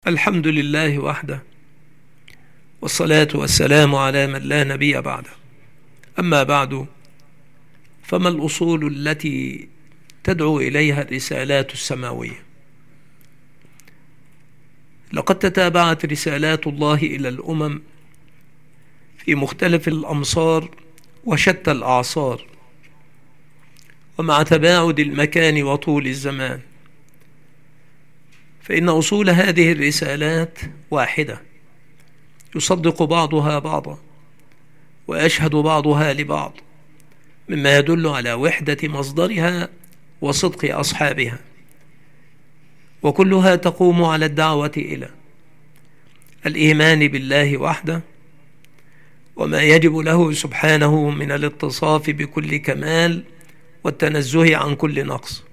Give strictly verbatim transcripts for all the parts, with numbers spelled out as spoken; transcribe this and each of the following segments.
الحمد لله وحده، والصلاة والسلام على من لا نبي بعده. أما بعد، فما الأصول التي تدعو إليها الرسالات السماوية؟ لقد تتابعت رسالات الله إلى الأمم في مختلف الأمصار وشتى الأعصار، ومع تباعد المكان وطول الزمان، فإن أصول هذه الرسالات واحدة، يصدق بعضها بعضا ويشهد بعضها لبعض، مما يدل على وحدة مصدرها وصدق أصحابها، وكلها تقوم على الدعوة إلى الإيمان بالله وحده وما يجب له سبحانه من الاتصاف بكل كمال والتنزه عن كل نقص،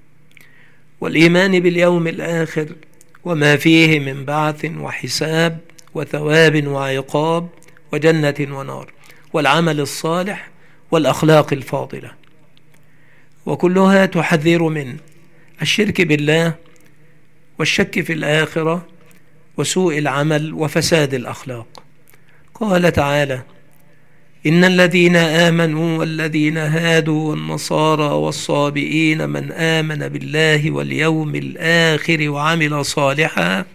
والإيمان باليوم الآخر وما فيه من بعث وحساب وثواب وعقاب وجنة ونار، والعمل الصالح والأخلاق الفاضلة، وكلها تحذر من الشرك بالله والشك في الآخرة وسوء العمل وفساد الأخلاق. قال تعالى: إن الذين آمنوا والذين هادوا والنصارى والصابئين من آمن بالله واليوم الآخر وعمل صالحا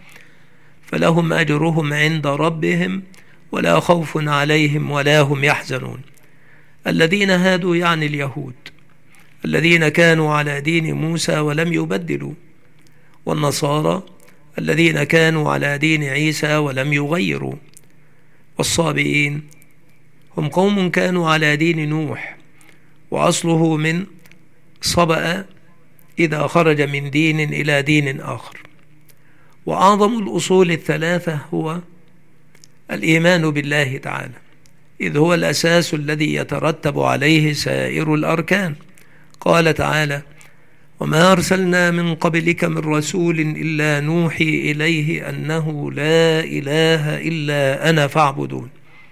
فلهم أجرهم عند ربهم ولا خوف عليهم ولا هم يحزنون. الذين هادوا يعني اليهود الذين كانوا على دين موسى ولم يبدلوا، والنصارى الذين كانوا على دين عيسى ولم يغيروا، والصابئين هم قوم كانوا على دين نوح، وأصله من صبأ إذا خرج من دين إلى دين آخر. وأعظم الأصول الثلاثة هو الإيمان بالله تعالى، إذ هو الأساس الذي يترتب عليه سائر الأركان. قال تعالى: وما أرسلنا من قبلك من رسول إلا نوحي إليه أنه لا إله إلا أنا فاعبدون.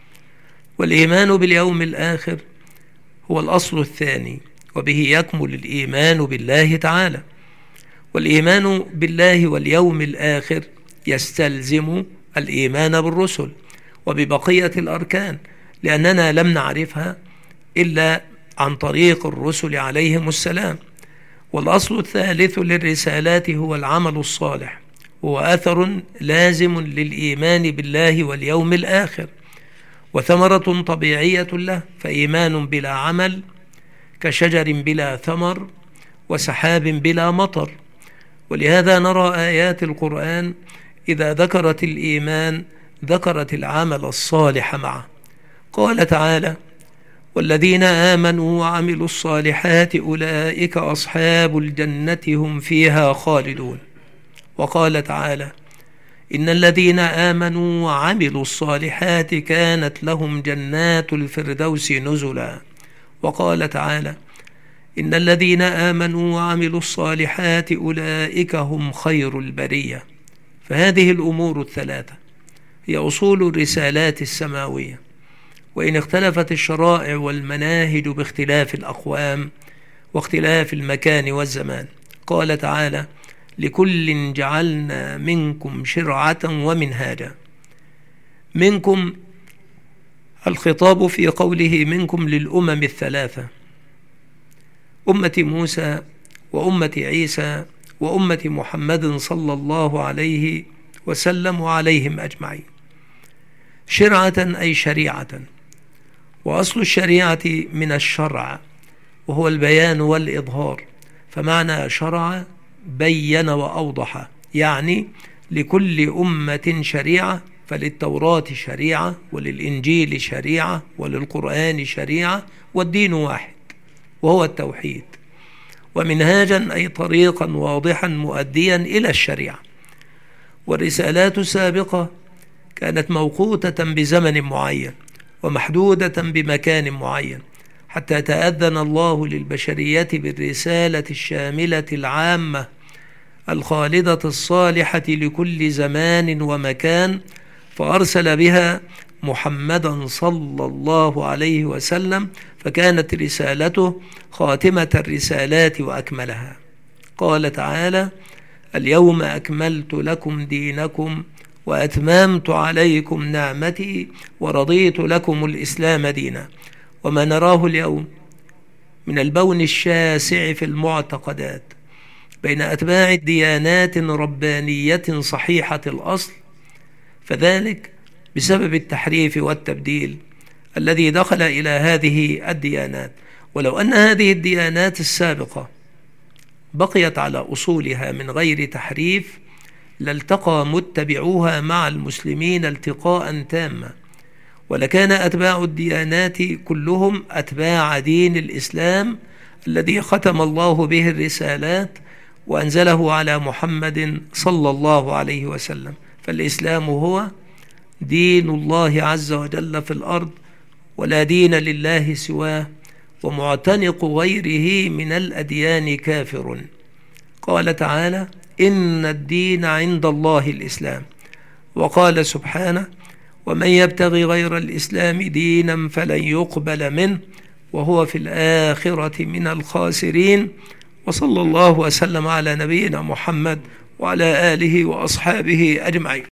والإيمان باليوم الآخر هو الأصل الثاني، وبه يكمل الإيمان بالله تعالى. والإيمان بالله واليوم الآخر يستلزم الإيمان بالرسل وببقية الأركان، لأننا لم نعرفها إلا عن طريق الرسل عليهم السلام. والأصل الثالث للرسالات هو العمل الصالح، هو أثر لازم للإيمان بالله واليوم الآخر وثمرة طبيعية له، فإيمان بلا عمل كشجر بلا ثمر وسحاب بلا مطر. ولهذا نرى آيات القرآن إذا ذكرت الإيمان ذكرت العمل الصالح معه. قال تعالى: والذين آمنوا وعملوا الصالحات أولئك أصحاب الجنة هم فيها خالدون. وقال تعالى: إن الذين آمنوا وعملوا الصالحات كانت لهم جنات الفردوس نزلا. وقال تعالى: إن الذين آمنوا وعملوا الصالحات أولئك هم خير البرية. فهذه الأمور الثلاثة هي أصول الرسالات السماوية، وإن اختلفت الشرائع والمناهج باختلاف الأقوام واختلاف المكان والزمان. قال تعالى: لكل جعلنا منكم شرعة ومنهاجا. منكم الخطاب في قوله منكم للأمم الثلاثة: أمة موسى وأمة عيسى وأمة محمد صلى الله عليه وسلم وعليهم أجمعين. شرعة أي شريعة، وأصل الشريعة من الشرع وهو البيان والإظهار، فمعنى شرع بين وأوضح، يعني لكل أمة شريعة، فللتوراة شريعة وللإنجيل شريعة وللقرآن شريعة، والدين واحد وهو التوحيد، ومنهاجا أي طريقا واضحا مؤديا إلى الشريعة. والرسالات السابقة كانت موقوتة بزمن معين ومحدودة بمكان معين، حتى تأذن الله للبشرية بالرسالة الشاملة العامة الخالدة الصالحة لكل زمان ومكان، فأرسل بها محمدا صلى الله عليه وسلم، فكانت رسالته خاتمة الرسالات وأكملها. قال تعالى: اليوم أكملت لكم دينكم وأتممت عليكم نعمتي ورضيت لكم الإسلام دينا. وما نراه اليوم من البون الشاسع في المعتقدات بين أتباع ديانات ربانية صحيحة الأصل، فذلك بسبب التحريف والتبديل الذي دخل إلى هذه الديانات. ولو أن هذه الديانات السابقة بقيت على أصولها من غير تحريف لالتقى متبعوها مع المسلمين التقاء تاما، ولكان أتباع الديانات كلهم أتباع دين الإسلام الذي ختم الله به الرسالات وأنزله على محمد صلى الله عليه وسلم. فالإسلام هو دين الله عز وجل في الأرض، ولا دين لله سواه، ومعتنق غيره من الأديان كافر. قال تعالى: إن الدين عند الله الإسلام. وقال سبحانه: ومن يبتغي غير الإسلام دينا فلن يقبل منه وهو في الآخرة من الخاسرين. وصلى الله وسلم على نبينا محمد وعلى آله وأصحابه أجمعين.